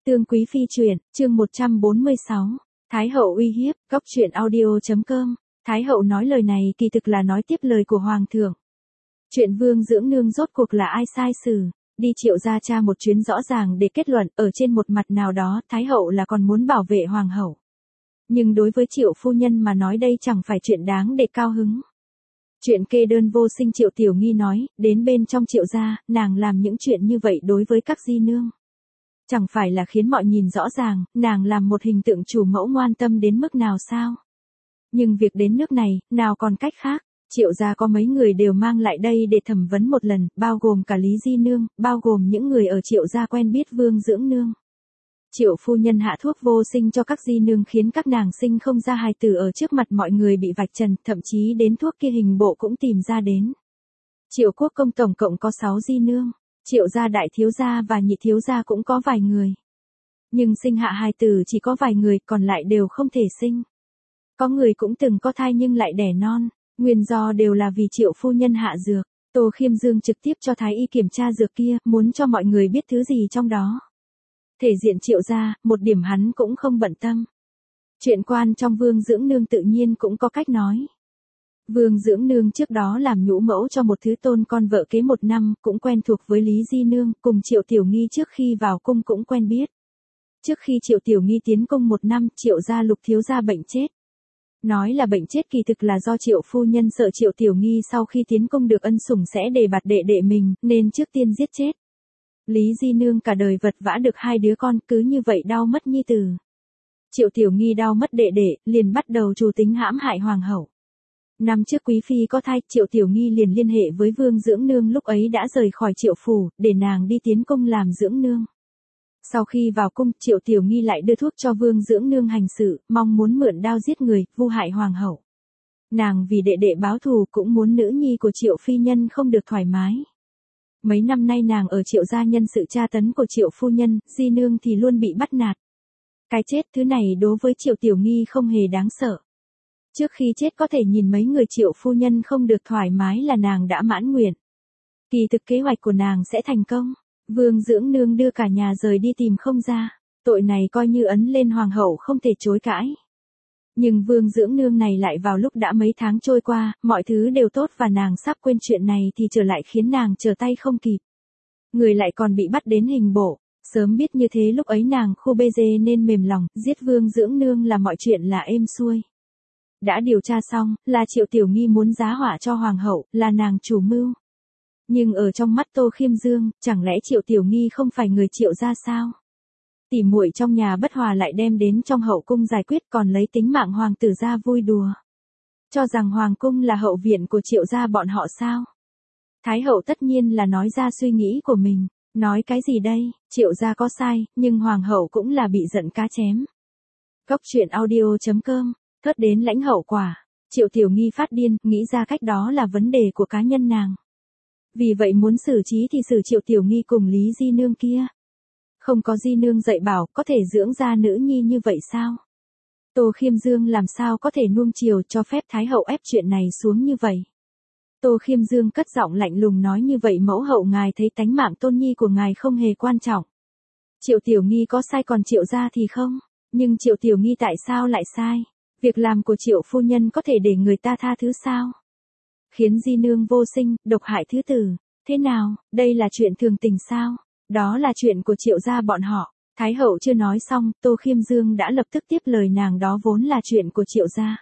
Tương Quý Phi truyện, chương 146. Thái hậu uy hiếp, góc truyện audio.com. Thái hậu nói lời này kỳ thực là nói tiếp lời của hoàng thượng. Chuyện Vương Dưỡng Nương rốt cuộc là ai sai xử, đi Triệu gia tra một chuyến rõ ràng để kết luận, ở trên một mặt nào đó, Thái hậu là còn muốn bảo vệ hoàng hậu. Nhưng đối với Triệu phu nhân mà nói đây chẳng phải chuyện đáng để cao hứng. Chuyện kê đơn vô sinh Triệu Tiểu Nghi nói, đến bên trong Triệu gia, nàng làm những chuyện như vậy đối với các di nương. Chẳng phải là khiến mọi nhìn rõ ràng, nàng làm một hình tượng chủ mẫu ngoan tâm đến mức nào sao? Nhưng việc đến nước này, nào còn cách khác, Triệu gia có mấy người đều mang lại đây để thẩm vấn một lần, bao gồm cả Lý Di Nương, bao gồm những người ở Triệu gia quen biết Vương Dưỡng Nương. Triệu phu nhân hạ thuốc vô sinh cho các di nương khiến các nàng sinh không ra hài tử ở trước mặt mọi người bị vạch trần, thậm chí đến thuốc kia hình bộ cũng tìm ra đến. Triệu quốc công tổng cộng có 6 di nương. Triệu gia đại thiếu gia và nhị thiếu gia cũng có vài người. Nhưng sinh hạ hài tử chỉ có vài người, còn lại đều không thể sinh. Có người cũng từng có thai nhưng lại đẻ non, nguyên do đều là vì Triệu phu nhân hạ dược. Tô Khiêm Dương trực tiếp cho thái y kiểm tra dược kia, muốn cho mọi người biết thứ gì trong đó. Thể diện Triệu gia, một điểm hắn cũng không bận tâm. Chuyện quan trong Vương Dưỡng Nương tự nhiên cũng có cách nói. Vương Dưỡng Nương trước đó làm nhũ mẫu cho một thứ tôn con vợ kế 1 năm, cũng quen thuộc với Lý Di Nương, cùng Triệu Tiểu Nghi trước khi vào cung cũng quen biết. Trước khi Triệu Tiểu Nghi tiến cung 1 năm, Triệu gia Lục thiếu gia bệnh chết. Nói là bệnh chết kỳ thực là do Triệu phu nhân sợ Triệu Tiểu Nghi sau khi tiến cung được ân sủng sẽ đề bạt đệ đệ mình, nên trước tiên giết chết. Lý Di Nương cả đời vật vã được 2 đứa con, cứ như vậy đau mất nhi tử. Triệu Tiểu Nghi đau mất đệ đệ, liền bắt đầu trù tính hãm hại hoàng hậu. Năm trước Quý Phi có thai, Triệu Tiểu Nghi liền liên hệ với Vương Dưỡng Nương lúc ấy đã rời khỏi Triệu phủ, để nàng đi tiến cung làm dưỡng nương. Sau khi vào cung, Triệu Tiểu Nghi lại đưa thuốc cho Vương Dưỡng Nương hành sự, mong muốn mượn đao giết người, vu hại hoàng hậu. Nàng vì đệ đệ báo thù cũng muốn nữ nhi của Triệu phi nhân không được thoải mái. Mấy năm nay nàng ở Triệu gia nhân sự tra tấn của Triệu phu nhân, Di Nương thì luôn bị bắt nạt. Cái chết thứ này đối với Triệu Tiểu Nghi không hề đáng sợ. Trước khi chết có thể nhìn mấy người Triệu phu nhân không được thoải mái là nàng đã mãn nguyện. Kỳ thực kế hoạch của nàng sẽ thành công. Vương Dưỡng Nương đưa cả nhà rời đi tìm không ra. Tội này coi như ấn lên hoàng hậu không thể chối cãi. Nhưng Vương Dưỡng Nương này lại vào lúc đã mấy tháng trôi qua, mọi thứ đều tốt và nàng sắp quên chuyện này thì trở lại khiến nàng trở tay không kịp. Người lại còn bị bắt đến hình bộ. Sớm biết như thế lúc ấy nàng khu bê dê nên mềm lòng, giết Vương Dưỡng Nương là mọi chuyện là êm xuôi. Đã điều tra xong, là Triệu Tiểu Nghi muốn giá họa cho hoàng hậu, là nàng chủ mưu. Nhưng ở trong mắt Tô Khiêm Dương, chẳng lẽ Triệu Tiểu Nghi không phải người Triệu gia sao? Tỉ muội trong nhà bất hòa lại đem đến trong hậu cung giải quyết, còn lấy tính mạng hoàng tử ra vui đùa. Cho rằng hoàng cung là hậu viện của Triệu gia bọn họ sao? Thái hậu tất nhiên là nói ra suy nghĩ của mình. Nói cái gì đây, Triệu gia có sai, nhưng hoàng hậu cũng là bị giận cá chém. Góc truyện audio.com. Thớt đến lãnh hậu quả, Triệu Tiểu Nghi phát điên, nghĩ ra cách đó là vấn đề của cá nhân nàng. Vì vậy muốn xử trí thì xử Triệu Tiểu Nghi cùng Lý Di Nương kia. Không có Di Nương dạy bảo, có thể dưỡng ra nữ nhi như vậy sao? Tô Khiêm Dương làm sao có thể nuông chiều cho phép Thái hậu ép chuyện này xuống như vậy? Tô Khiêm Dương cất giọng lạnh lùng nói như vậy mẫu hậu ngài thấy tánh mạng tôn nhi của ngài không hề quan trọng. Triệu Tiểu Nghi có sai còn Triệu gia thì không, nhưng Triệu Tiểu Nghi tại sao lại sai? Việc làm của Triệu phu nhân có thể để người ta tha thứ sao? Khiến Di Nương vô sinh, độc hại thứ tử. Thế nào, đây là chuyện thường tình sao? Đó là chuyện của Triệu gia bọn họ. Thái hậu chưa nói xong, Tô Khiêm Dương đã lập tức tiếp lời nàng đó vốn là chuyện của Triệu gia.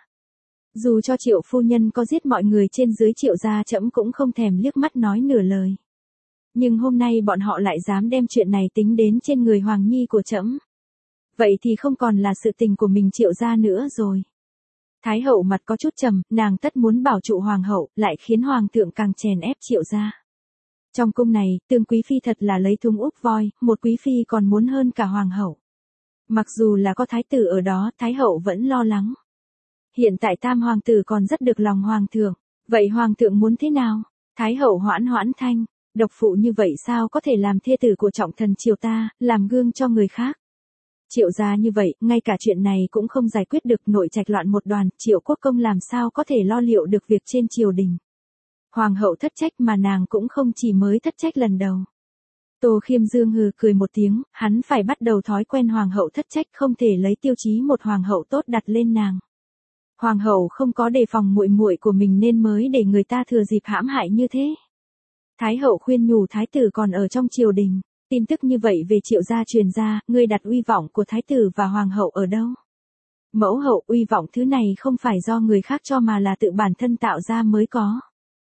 Dù cho Triệu phu nhân có giết mọi người trên dưới Triệu gia trẫm cũng không thèm liếc mắt nói nửa lời. Nhưng hôm nay bọn họ lại dám đem chuyện này tính đến trên người Hoàng Nhi của trẫm. Vậy thì không còn là sự tình của mình Triệu gia nữa rồi. Thái hậu mặt có chút trầm, nàng tất muốn bảo trụ hoàng hậu, lại khiến hoàng thượng càng chèn ép Triệu gia. Trong cung này, Tương Quý Phi thật là lấy thúng úp voi, một Quý Phi còn muốn hơn cả hoàng hậu. Mặc dù là có thái tử ở đó, Thái hậu vẫn lo lắng. Hiện tại tam hoàng tử còn rất được lòng hoàng thượng, vậy hoàng thượng muốn thế nào? Thái hậu hoãn thanh, độc phụ như vậy sao có thể làm thê tử của trọng thần Triều ta, làm gương cho người khác? Triệu gia như vậy, ngay cả chuyện này cũng không giải quyết được, nội trạch loạn một đoàn, Triệu quốc công làm sao có thể lo liệu được việc trên triều đình. Hoàng hậu thất trách mà nàng cũng không chỉ mới thất trách lần đầu. Tô Khiêm Dương hừ cười một tiếng, hắn phải bắt đầu thói quen hoàng hậu thất trách, không thể lấy tiêu chí một hoàng hậu tốt đặt lên nàng. Hoàng hậu không có đề phòng muội muội của mình nên mới để người ta thừa dịp hãm hại như thế. Thái hậu khuyên nhủ thái tử còn ở trong triều đình, tin tức như vậy về Triệu gia truyền ra, ngươi đặt uy vọng của thái tử và hoàng hậu ở đâu? Mẫu hậu, uy vọng thứ này không phải do người khác cho mà là tự bản thân tạo ra mới có.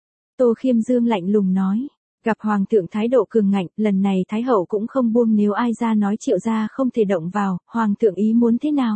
Tô Khiêm Dương lạnh lùng nói. Gặp hoàng thượng thái độ cường ngạnh, lần này thái hậu cũng không buông, nếu ai ra nói Triệu gia không thể động vào, hoàng thượng ý muốn thế nào?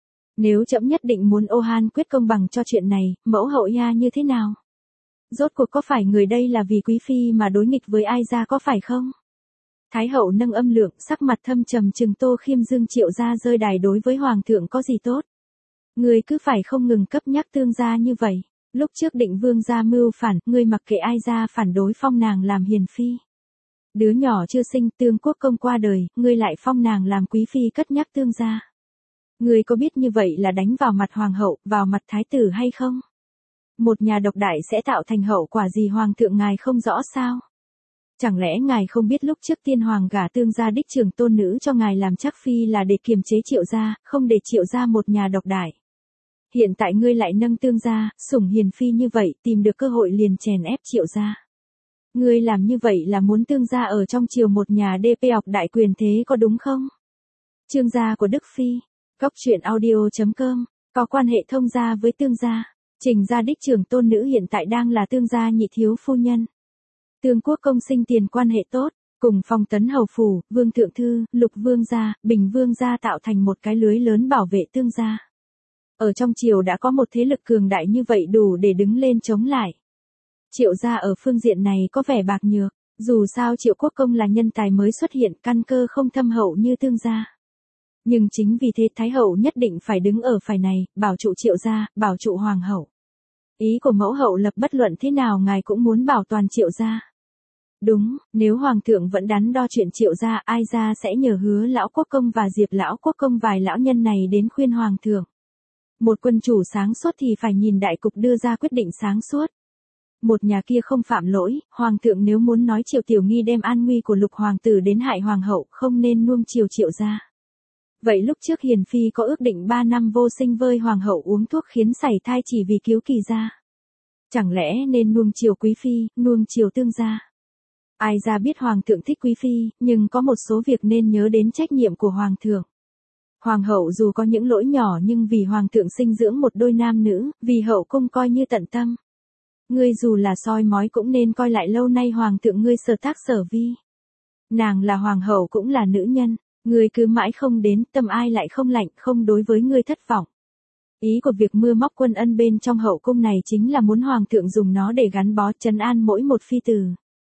Nếu trẫm nhất định muốn ô han quyết công bằng cho chuyện này, mẫu hậu ya như thế nào? Rốt cuộc có phải người đây là vì quý phi mà đối nghịch với ai ra có phải không? Thái hậu nâng âm lượng, sắc mặt thâm trầm trừng Tô Khiêm Dương. Triệu gia rơi đài đối với hoàng thượng có gì tốt? Ngươi cứ phải không ngừng cấp nhắc tương gia như vậy. Lúc trước Định Vương gia mưu phản, ngươi mặc kệ ai ra phản đối phong nàng làm hiền phi. Đứa nhỏ chưa sinh, Tương Quốc công qua đời, ngươi lại phong nàng làm quý phi cất nhắc tương gia. Ngươi có biết như vậy là đánh vào mặt hoàng hậu, vào mặt thái tử hay không? Một nhà độc đại sẽ tạo thành hậu quả gì hoàng thượng ngài không rõ sao? Chẳng lẽ ngài không biết lúc trước tiên hoàng gả Tương gia đích trưởng tôn nữ cho ngài làm chắc phi là để kiềm chế Triệu gia, không để Triệu gia một nhà độc đại. Hiện tại ngươi lại nâng Tương gia, sủng hiền phi như vậy, tìm được cơ hội liền chèn ép Triệu gia. Ngươi làm như vậy là muốn Tương gia ở trong triều một nhà DP học đại quyền thế có đúng không? Trương gia của Đức Phi, Cóc truyện audio.com, có quan hệ thông gia với Tương gia. Trình gia đích trưởng tôn nữ hiện tại đang là Tương gia nhị thiếu phu nhân. Tương Quốc công sinh tiền quan hệ tốt, cùng Phong Tấn hầu phủ, Vương thượng thư, Lục vương gia, Bình vương gia tạo thành một cái lưới lớn bảo vệ Tương gia. Ở trong triều đã có một thế lực cường đại như vậy đủ để đứng lên chống lại. Triệu gia ở phương diện này có vẻ bạc nhược, dù sao Triệu Quốc công là nhân tài mới xuất hiện, căn cơ không thâm hậu như Tương gia. Nhưng chính vì thế Thái hậu nhất định phải đứng ở phải này, bảo trụ Triệu gia, bảo trụ hoàng hậu. Ý của mẫu hậu lập bất luận thế nào ngài cũng muốn bảo toàn Triệu gia. Đúng, nếu hoàng thượng vẫn đắn đo chuyện Triệu gia, ai ra sẽ nhờ Hứa lão quốc công và Diệp lão quốc công vài lão nhân này đến khuyên hoàng thượng. Một quân chủ sáng suốt thì phải nhìn đại cục đưa ra quyết định sáng suốt. Một nhà kia không phạm lỗi, hoàng thượng nếu muốn nói Triệu Tiểu Nghi đem an nguy của Lục hoàng tử đến hại hoàng hậu, không nên nuông chiều Triệu gia. Vậy lúc trước hiền phi có ước định 3 năm vô sinh với hoàng hậu uống thuốc khiến sảy thai chỉ vì cứu kỳ gia. Chẳng lẽ nên nuông chiều quý phi, nuông chiều Tương gia? Ai ra biết hoàng thượng thích quý phi, nhưng có một số việc nên nhớ đến trách nhiệm của hoàng thượng. Hoàng hậu dù có những lỗi nhỏ nhưng vì hoàng thượng sinh dưỡng một đôi nam nữ, vì hậu cung coi như tận tâm. Ngươi dù là soi mói cũng nên coi lại lâu nay hoàng thượng ngươi sở tác sở vi. Nàng là hoàng hậu cũng là nữ nhân, ngươi cứ mãi không đến, tâm ai lại không lạnh, không đối với ngươi thất vọng. Ý của việc mưa móc quân ân bên trong hậu cung này chính là muốn hoàng thượng dùng nó để gắn bó trấn an mỗi một phi tử.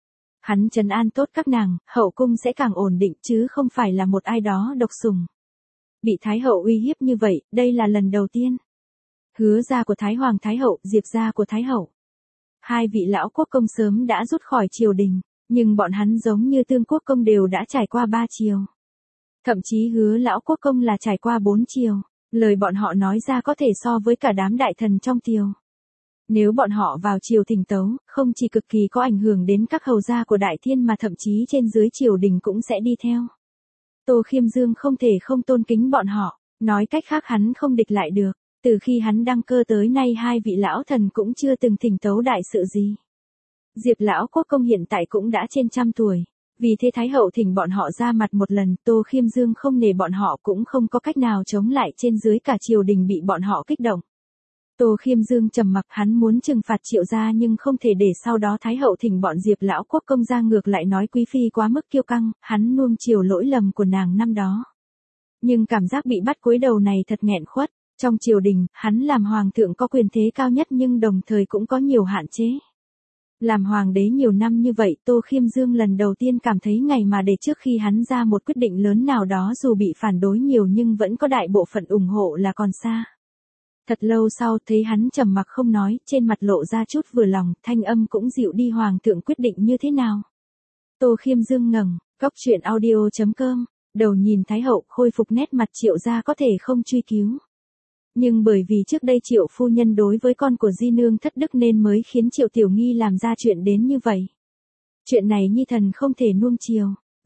Hắn trấn an tốt các nàng, hậu cung sẽ càng ổn định chứ không phải là một ai đó độc sủng. Bị Thái hậu uy hiếp như vậy, đây là lần đầu tiên. Hứa gia của Thái hoàng Thái hậu, Diệp gia của Thái hậu. Hai vị lão quốc công sớm đã rút khỏi triều đình, nhưng bọn hắn giống như Tương Quốc công đều đã trải qua 3 triều. Thậm chí Hứa lão quốc công là trải qua 4 triều, lời bọn họ nói ra có thể so với cả đám đại thần trong triều. Nếu bọn họ vào triều thỉnh tấu, không chỉ cực kỳ có ảnh hưởng đến các hầu gia của đại thiên mà thậm chí trên dưới triều đình cũng sẽ đi theo. Tô Khiêm Dương không thể không tôn kính bọn họ, nói cách khác hắn không địch lại được, từ khi hắn đăng cơ tới nay hai vị lão thần cũng chưa từng thỉnh tấu đại sự gì. Diệp lão quốc công hiện tại cũng đã trên 100 tuổi, vì thế Thái hậu thỉnh bọn họ ra mặt một lần, Tô Khiêm Dương không nể bọn họ cũng không có cách nào chống lại, trên dưới cả triều đình bị bọn họ kích động. Tô Khiêm Dương trầm mặc, hắn muốn trừng phạt Triệu gia nhưng không thể để sau đó Thái hậu thỉnh bọn Diệp lão quốc công ra ngược lại nói quý phi quá mức kiêu căng, hắn nuông chiều lỗi lầm của nàng năm đó. Nhưng cảm giác bị bắt cúi đầu này thật nghẹn khuất, trong triều đình, hắn làm hoàng thượng có quyền thế cao nhất nhưng đồng thời cũng có nhiều hạn chế. Làm hoàng đế nhiều năm như vậy, Tô Khiêm Dương lần đầu tiên cảm thấy ngày mà để trước khi hắn ra một quyết định lớn nào đó dù bị phản đối nhiều nhưng vẫn có đại bộ phận ủng hộ là còn xa. Thật lâu sau thấy hắn trầm mặc không nói, trên mặt lộ ra chút vừa lòng, thanh âm cũng dịu đi, hoàng thượng quyết định như thế nào? Tô Khiêm Dương ngẩng, Cóc truyện audio.com, đầu nhìn Thái hậu, khôi phục nét mặt Triệu gia có thể không truy cứu. Nhưng bởi vì trước đây Triệu phu nhân đối với con của Di nương thất đức nên mới khiến Triệu Tiểu Nghi làm ra chuyện đến như vậy. Chuyện này Nhi thần không thể nuông chiều.